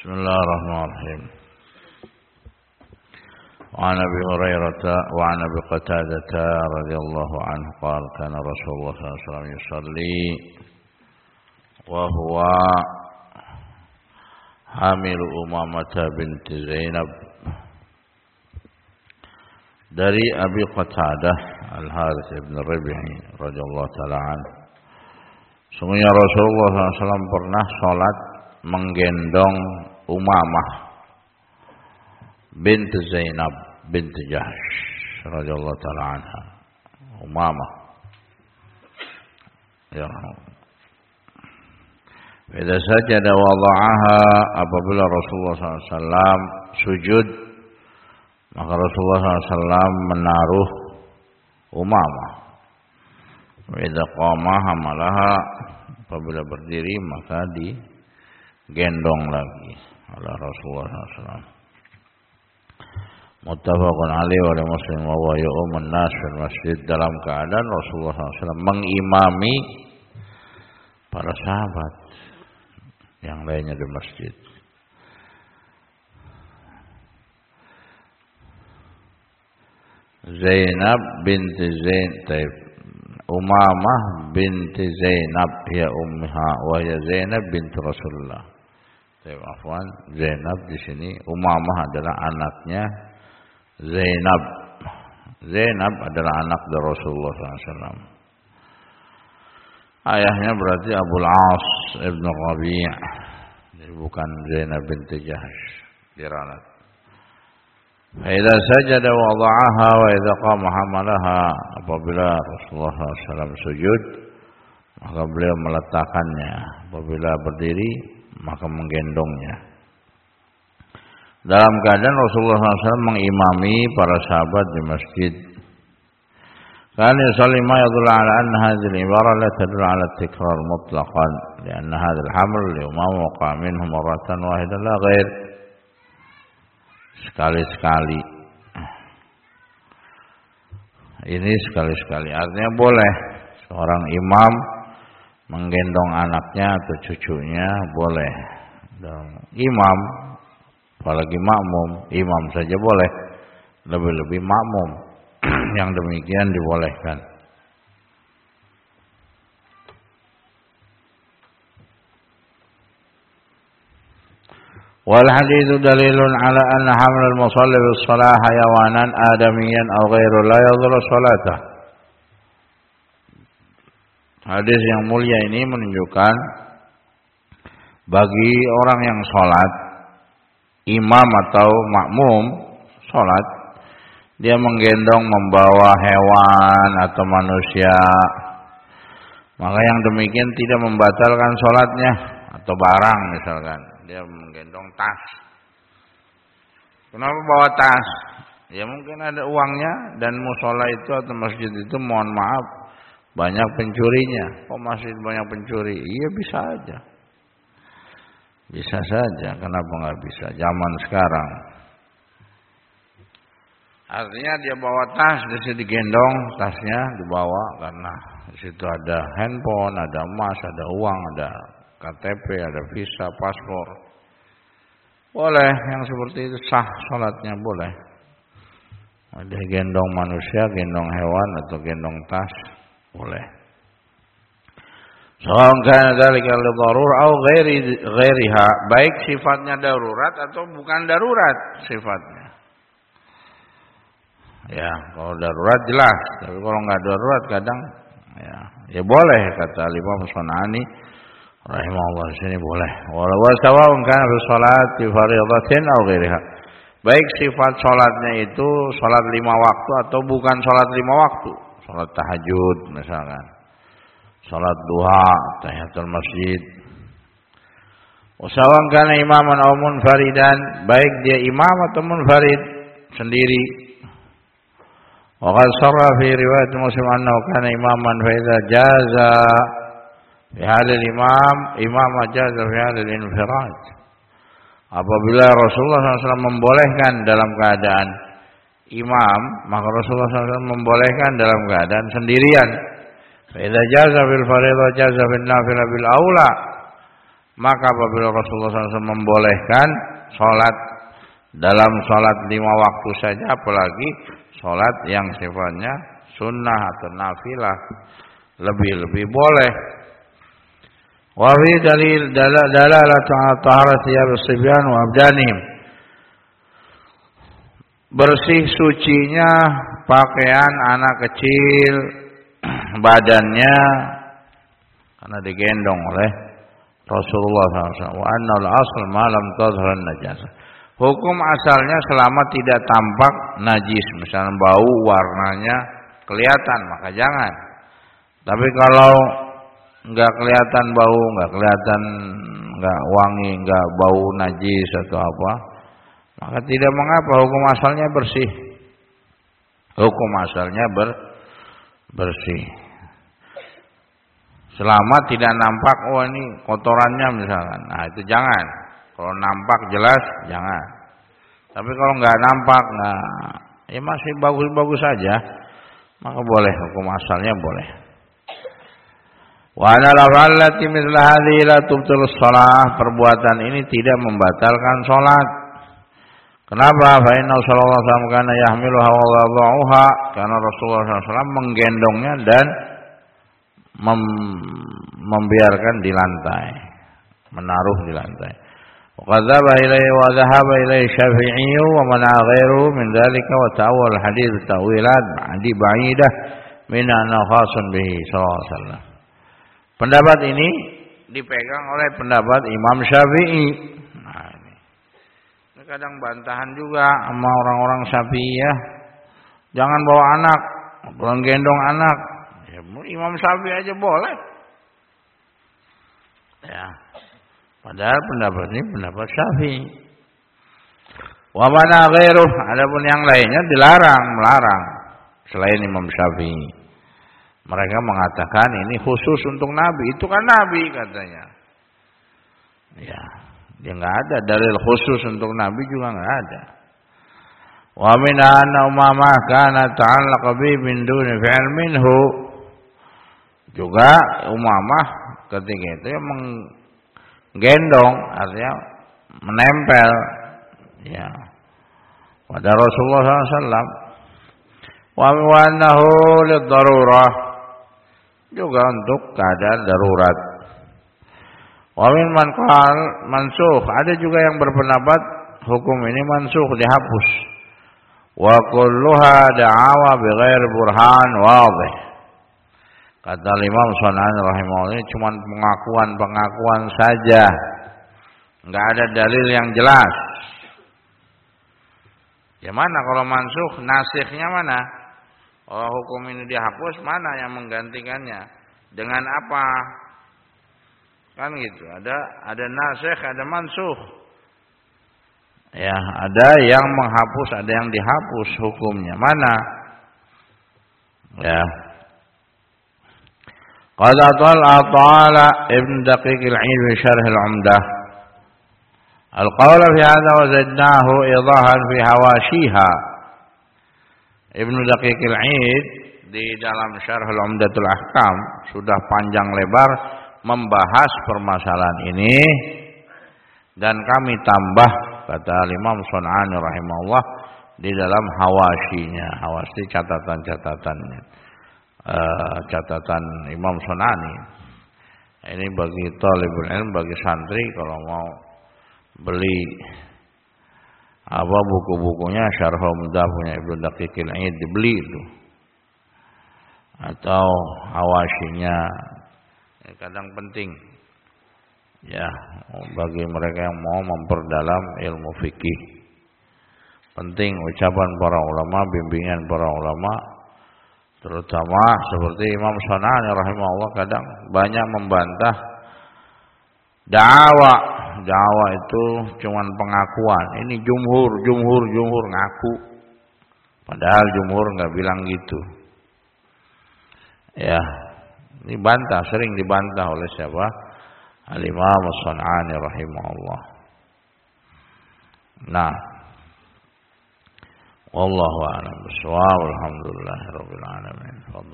Bismillahirrahmanirrahim. وعن أبي هريرة وعن أبي قتادة رضي الله عنه قال كان رسول الله صلى الله عليه وسلم يصلي وهو حامل أمامة بنت زينب. Dari Abi Qatadah Al-Harits ibn Rabi'i radhiyallahu taala anhu, sungguhnya Rasulullah SAW pernah salat menggendong Umamah bint Zainab bint Jahsh radhiyallahu taala anha. Umamah ya Idza sajada wada'aha, apabila Rasulullah SAW sujud, maka Rasulullah SAW menaruh Umamah. Wa idza qama hamalaha, apabila berdiri maka digendong lagi oleh Rasulullah SAW. Muttafaqun alaihi wa Muslim wa huwa ya'umun nas fil masjid, dalam keadaan Rasulullah SAW mengimami para sahabat yang lainnya di masjid. Zainab binti Zainab, Umamah binti Zainab ya ummiha wa ya Zainab binti Rasulullah. Afwan, Zainab di sini, Umamah adalah anaknya Zainab. Zainab adalah anak dari Rasulullah SAW. Ayahnya berarti Abul As ibn Rabi', jadi bukan Zainab binti Jahsh diralat. Fa idza sajada wada'aha wa idza qama hamalaha, apabila Rasulullah SAW sujud maka beliau meletakkannya, apabila berdiri maka menggendongnya. Dalam keadaan Rasulullah SAW mengimami para sahabat di masjid. Kan yusalli ma yadullu ala anna hadhihi al-ibara la tadullu ala at-tikrar mutlaqan, lianna hadha al-haml li umam waqa minhu marratan wahidah la ghair. Sekali-sekali. Ini sekali-sekali, artinya boleh seorang imam menggendong anaknya atau cucunya, boleh. Dan imam, apalagi makmum, imam saja boleh, lebih-lebih makmum. Yang demikian dibolehkan. Wal haditsu dalilun ala anna haml al-musalli bis shalah hayawanan adamiyan aw ghairu la yadhurru salatah. Hadis yang mulia ini menunjukkan bagi orang yang sholat, imam atau makmum sholat, dia menggendong membawa hewan atau manusia, maka yang demikian tidak membatalkan sholatnya. Atau barang misalkan, dia menggendong tas. Kenapa bawa tas? Ya mungkin ada uangnya, dan musola itu atau masjid itu mohon maaf banyak pencurinya. Kok masjid banyak pencuri? Iya bisa aja. Bisa saja, kenapa nggak bisa? Zaman sekarang. Artinya dia bawa tas, di situ digendong, tasnya dibawa karena di situ ada handphone, ada emas, ada uang, ada KTP, ada visa, paspor. Boleh, yang seperti itu sah salatnya, boleh. Ada gendong manusia, gendong hewan atau gendong tas, boleh. Sawan kana dzalika li darur au ghairiha, baik sifatnya darurat atau bukan darurat sifatnya. Ya, kalau darurat jelas, tapi kalau enggak darurat kadang ya boleh, kata Imam Sunani rahimahullah sini boleh. Wa sawa'un kana fi sholati fardhatin aw ghairiha. Baik sifat salatnya itu salat 5 waktu atau bukan salat 5 waktu. Salat tahajud misalkan. Salat duha, tahiyatul masjid. Wa sawa'un kana imaman aw munfaridan, baik dia imam atau munfarid sendiri. Wa qad sarra fi riwayat Muslim annahu kana imaman fa idza jaza fi halil imam jaza fi halil infirad. Apabila Rasulullah SAW membolehkan dalam keadaan imam, maka Rasulullah SAW membolehkan dalam keadaan sendirian. Fa idza jaza fil fardhi jaza fil nafilah bil aula. Maka apabila Rasulullah SAW membolehkan sholat dalam sholat 5 waktu saja, apalagi sholat yang sifatnya sunnah atau nafilah, lebih boleh. Wa fi dalil dalalatu ala taharati as-sibyan wa abdanihim. Bersih sucinya pakaian anak kecil, badannya, karena digendong oleh Rasulullah SAW. Wa annal asl ma lam tadhhar an-najasah. Hukum asalnya selama tidak tampak najis, misalnya bau, warnanya kelihatan, maka jangan. Tapi kalau enggak kelihatan bau, enggak kelihatan, enggak wangi, enggak bau najis atau apa, maka tidak mengapa, hukum asalnya bersih. Hukum asalnya bersih. Selama tidak nampak, oh ini kotorannya misalkan, nah itu jangan. Kalau nampak jelas, jangan. Tapi kalau nggak nampak, nah, ya masih bagus-bagus saja, maka boleh, hukum asalnya boleh. Wa ana lafallati mithla hadhihi la tubtilus shalah. Perbuatan ini tidak membatalkan salat. Kenapa? Fa inna sallallahu alaihi wasallam kana yahmiluha wa wada'uha. Karena Rasulullah SAW menggendongnya dan membiarkan di lantai, menaruh di lantai. وقذب إليه وذهب إليه الشافعي ومنع غيره من ذلك وتأول الحديث تأويلات بعيدة من أنه خاص به صلى الله عليه وسلم. Pendapat ini dipegang oleh pendapat Imam Syafi'i. Nah, ini kadang bantahan juga sama orang-orang Syafi'iyah. Jangan bawa anak, jangan gendong anak. Ya, Imam Syafi'i aja boleh. Ya. Padahal pendapat ini pendapat Syafi'i. Wa mana ghairuh, adapun yang lainnya melarang selain Imam Syafi'i. Mereka mengatakan ini khusus untuk Nabi, itu kan Nabi katanya. Ya, dia enggak ada dalil khusus untuk Nabi juga enggak ada. Wa min anna Umamah kana ta'allaqa bi min duni fi'l minhu. Juga Umamah ketika itu yang gendong, artinya menempel, ya, pada Rasulullah SAW. Wa annahu lid-darurah, juga untuk keadaan darurat. Wa min man qal mansukh, ada juga yang berpendapat hukum ini mansukh, dihapus. Wa kulluha da'awa bighair burhan wadih. Kata Imam Shon'ani rahimahullah, ini cuma pengakuan saja, enggak ada dalil yang jelas. Ya mana kalau mansukh, nasikhnya mana? Oh, hukum ini dihapus, mana yang menggantikannya? Dengan apa? Kan gitu. Ada nasikh, ada mansukh. Ya, ada yang menghapus, ada yang dihapus hukumnya. Mana? Ya. Qad atala Ibn Daqiq al-'Id fi Syarh al-'Umdah. Al-qawl fi hadha wa zadnahu idahan fi hawashiha. Ibn Daqiq al-'Id di dalam Syarh al-'Umdatul Ahkam sudah panjang lebar membahas permasalahan ini, dan kami tambah, kata Imam Shon'ani rahimahullah, di dalam hawashinya. Hawashi catatan-catatannya. Catatan Imam Shon'ani. Ini bagi talibul ilm, bagi santri kalau mau beli apa buku-bukunya Syarh Umdah punya Ibnu Daqiq al-'Id, dibeli itu. Atau hawashinya, kadang penting ya bagi mereka yang mau memperdalam ilmu fikih. Penting ucapan para ulama, bimbingan para ulama, terutama seperti Imam Shon'ani rahimahullah kadang banyak membantah dakwah itu cuman pengakuan. Ini jumhur ngaku, padahal jumhur nggak bilang gitu. Ya, ini sering dibantah oleh siapa? Al-Imam Shon'ani rahimahullah. Nah, wallahu a'lam bishawab. Alhamdulillahirabbil alamin.